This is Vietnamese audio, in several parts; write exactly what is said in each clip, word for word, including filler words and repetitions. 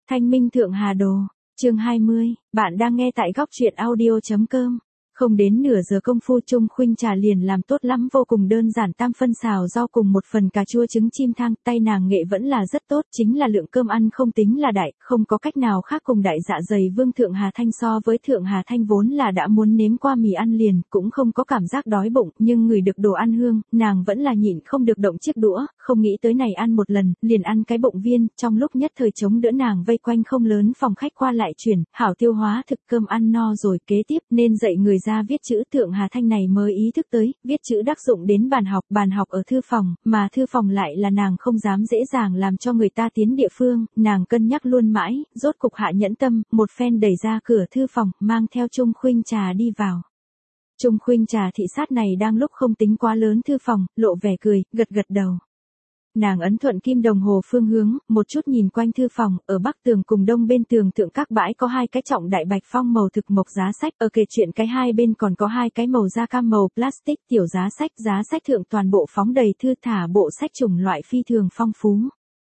Thanh minh Thượng Hà Đồ, chương hai mươi, bạn đang nghe tại góc truyện audio.com. Không đến nửa giờ công phu Trung Khuynh trà liền làm tốt lắm, vô cùng đơn giản, tam phân xào rau cùng một phần cà chua trứng chim thang, tay nàng nghệ vẫn là rất tốt, chính là lượng cơm ăn không tính là đại, không có cách nào khác cùng đại dạ dày vương Thượng Hà Thanh so với. Thượng Hà Thanh vốn là đã muốn nếm qua mì ăn liền, cũng không có cảm giác đói bụng, nhưng ngửi được đồ ăn hương, nàng vẫn là nhịn không được động chiếc đũa, không nghĩ tới này ăn một lần, liền ăn cái bụng viên, trong lúc nhất thời chống đỡ nàng vây quanh không lớn phòng khách qua lại chuyển, hảo tiêu hóa thực. Cơm ăn no rồi, kế tiếp nên dạy người ra viết chữ. Thượng Hà Thanh này mới ý thức tới, viết chữ đắc dụng đến bàn học, bàn học ở thư phòng, mà thư phòng lại là nàng không dám dễ dàng làm cho người ta tiến địa phương, nàng cân nhắc luôn mãi, rốt cục hạ nhẫn tâm, một phen đẩy ra cửa thư phòng, mang theo Trung Khuynh trà đi vào. Trung Khuynh trà thị sát này đang lúc không tính quá lớn thư phòng, lộ vẻ cười, gật gật đầu. Nàng ấn thuận kim đồng hồ phương hướng, một chút nhìn quanh thư phòng, ở bắc tường cùng đông bên tường thượng các bãi có hai cái trọng đại bạch phong màu thực mộc giá sách, ở kệ truyện cái hai bên còn có hai cái màu da cam màu plastic tiểu giá sách, giá sách thượng toàn bộ phóng đầy thư thả, bộ sách chủng loại phi thường phong phú.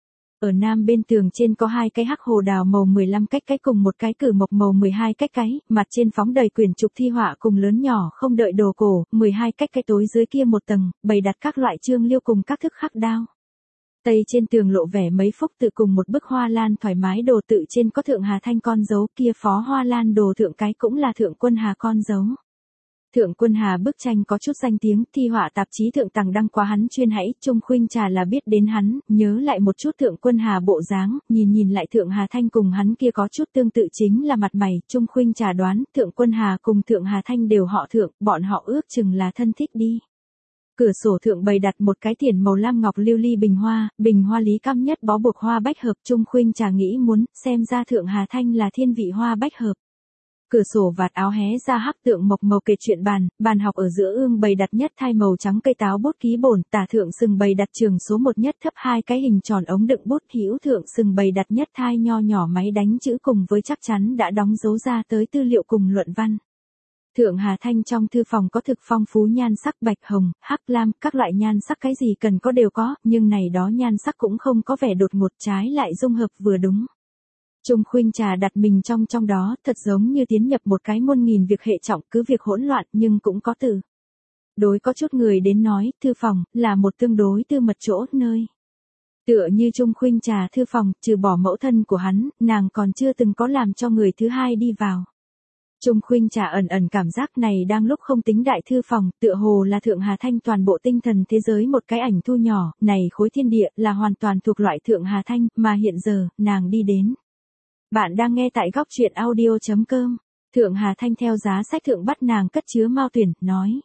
Ở nam bên tường trên có hai cái hắc hồ đào màu mười lăm cách cái cùng một cái cử mộc màu mười hai cách cái, mặt trên phóng đầy quyển trục thi họa cùng lớn nhỏ không đợi đồ cổ, mười hai cách cái tối dưới kia một tầng, bày đặt các loại chương liêu cùng các thức khắc đao. Tây trên tường lộ vẻ mấy phúc tự cùng một bức hoa lan thoải mái đồ tự trên có Thượng Hà Thanh con dấu, kia phó hoa lan đồ thượng cái cũng là Thượng Quân Hà con dấu. Thượng Quân Hà bức tranh có chút danh tiếng, thi họa tạp chí thượng tầng đăng quá hắn chuyên hãy, Trung Khuynh trà là biết đến hắn, nhớ lại một chút Thượng Quân Hà bộ dáng, nhìn nhìn lại Thượng Hà Thanh cùng hắn kia có chút tương tự chính là mặt mày, Trung Khuynh trà đoán, Thượng Quân Hà cùng Thượng Hà Thanh đều họ Thượng, bọn họ ước chừng là thân thích đi. Cửa sổ thượng bày đặt một cái tiền màu lam ngọc lưu ly bình hoa, bình hoa lý cam nhất bó buộc hoa bách hợp. Trung Khuynh trà nghĩ muốn, xem ra Thượng Hà Thanh là thiên vị hoa bách hợp. Cửa sổ vạt áo hé ra hắc tượng mộc màu kệ truyện bàn, bàn học ở giữa ương bày đặt nhất thai màu trắng cây táo bút ký bổn, tả thượng sừng bày đặt trường số một nhất thấp hai cái hình tròn ống đựng bút, hữu thượng sừng bày đặt nhất thai nho nhỏ máy đánh chữ cùng với chắc chắn đã đóng dấu ra tới tư liệu cùng luận văn. Thượng Hà Thanh trong thư phòng có thực phong phú nhan sắc, bạch hồng, hắc lam, các loại nhan sắc cái gì cần có đều có, nhưng này đó nhan sắc cũng không có vẻ đột ngột, trái lại dung hợp vừa đúng. Trung Khuynh trà đặt mình trong trong đó, thật giống như tiến nhập một cái muôn nghìn việc hệ trọng, cứ việc hỗn loạn nhưng cũng có từ. Đối có chút người đến nói, thư phòng là một tương đối tư mật chỗ, nơi. Tựa như Trung Khuynh trà thư phòng, trừ bỏ mẫu thân của hắn, nàng còn chưa từng có làm cho người thứ hai đi vào. Trung Khuynh trà ẩn ẩn cảm giác này đang lúc không tính đại thư phòng, tựa hồ là Thượng Hà Thanh toàn bộ tinh thần thế giới một cái ảnh thu nhỏ, này khối thiên địa là hoàn toàn thuộc loại Thượng Hà Thanh, mà hiện giờ, nàng đi đến. Bạn đang nghe tại góc truyện audio.com. Thượng Hà Thanh theo giá sách thượng bắt nàng cất chứa mao tuyển, nói.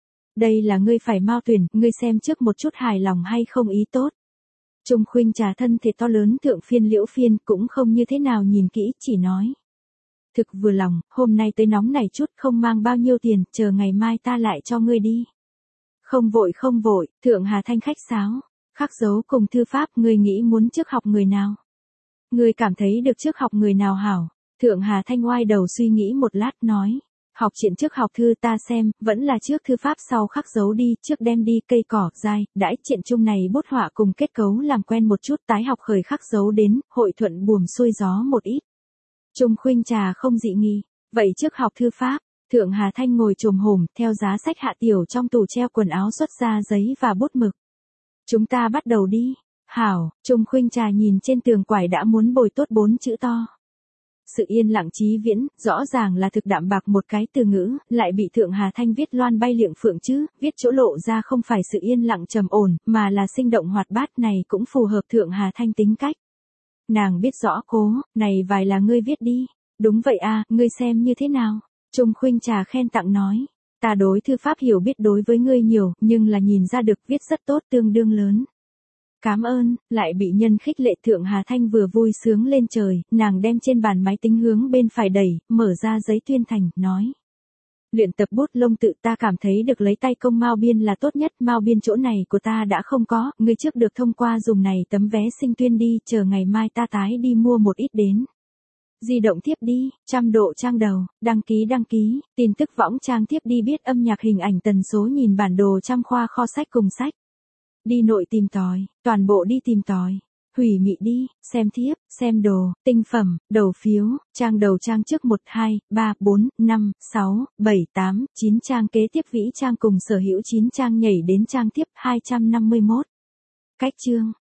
Đây là ngươi phải mao tuyển, ngươi xem trước một chút hài lòng hay không ý tốt. Trung Khuynh trà thân thể to lớn thượng phiên liễu phiên cũng không như thế nào nhìn kỹ, chỉ nói. Thực vừa lòng, hôm nay tới nóng này chút, không mang bao nhiêu tiền, chờ ngày mai ta lại cho ngươi đi. Không vội không vội, Thượng Hà Thanh khách sáo, khắc dấu cùng thư pháp, ngươi nghĩ muốn trước học người nào? Ngươi cảm thấy được trước học người nào hảo? Thượng Hà Thanh oai đầu suy nghĩ một lát nói, học chuyện trước học thư ta xem, vẫn là trước thư pháp sau khắc dấu đi, trước đem đi cây cỏ, dai, đãi chuyện chung này bút họa cùng kết cấu làm quen một chút, tái học khởi khắc dấu đến, hội thuận buồm xuôi gió một ít. Trung Khuynh trà không dị nghi, vậy trước học thư pháp. Thượng Hà Thanh ngồi chồm hổm, theo giá sách hạ tiểu trong tủ treo quần áo xuất ra giấy và bút mực. Chúng ta bắt đầu đi. Hảo, Trung Khuynh trà nhìn trên tường quải đã muốn bồi tốt bốn chữ to. Sự yên lặng chí viễn, rõ ràng là thực đạm bạc một cái từ ngữ, lại bị Thượng Hà Thanh viết loan bay liệng phượng chứ, viết chỗ lộ ra không phải sự yên lặng trầm ổn, mà là sinh động hoạt bát, này cũng phù hợp Thượng Hà Thanh tính cách. Nàng biết rõ cố, này vài là ngươi viết đi. Đúng vậy a, ngươi xem như thế nào? Trung Khuynh trà khen tặng nói. Ta đối thư pháp hiểu biết đối với ngươi nhiều, nhưng là nhìn ra được viết rất tốt, tương đương lớn. Cám ơn, lại bị nhân khích lệ. Thượng Hà Thanh vừa vui sướng lên trời, nàng đem trên bàn máy tính hướng bên phải đẩy, mở ra giấy tuyên thành, nói. Luyện tập bút lông tự ta cảm thấy được lấy tay công mao biên là tốt nhất, mao biên chỗ này của ta đã không có, ngươi trước được thông qua dùng này tấm vé sinh tuyên đi, chờ ngày mai ta tái đi mua một ít đến. Di động tiếp đi, trăm độ trang đầu, đăng ký đăng ký, tin tức võng trang tiếp đi, biết âm nhạc hình ảnh tần số nhìn bản đồ trăm khoa kho sách cùng sách. Đi nội tìm tòi, toàn bộ đi tìm tòi. Hủy mị đi, xem thiếp, xem đồ, tinh phẩm, đầu phiếu, trang đầu trang trước một, hai, ba, bốn, năm, sáu, bảy, tám, chín trang kế tiếp vĩ trang cùng sở hữu chín trang nhảy đến trang tiếp hai trăm năm mươi mốt. Cách chương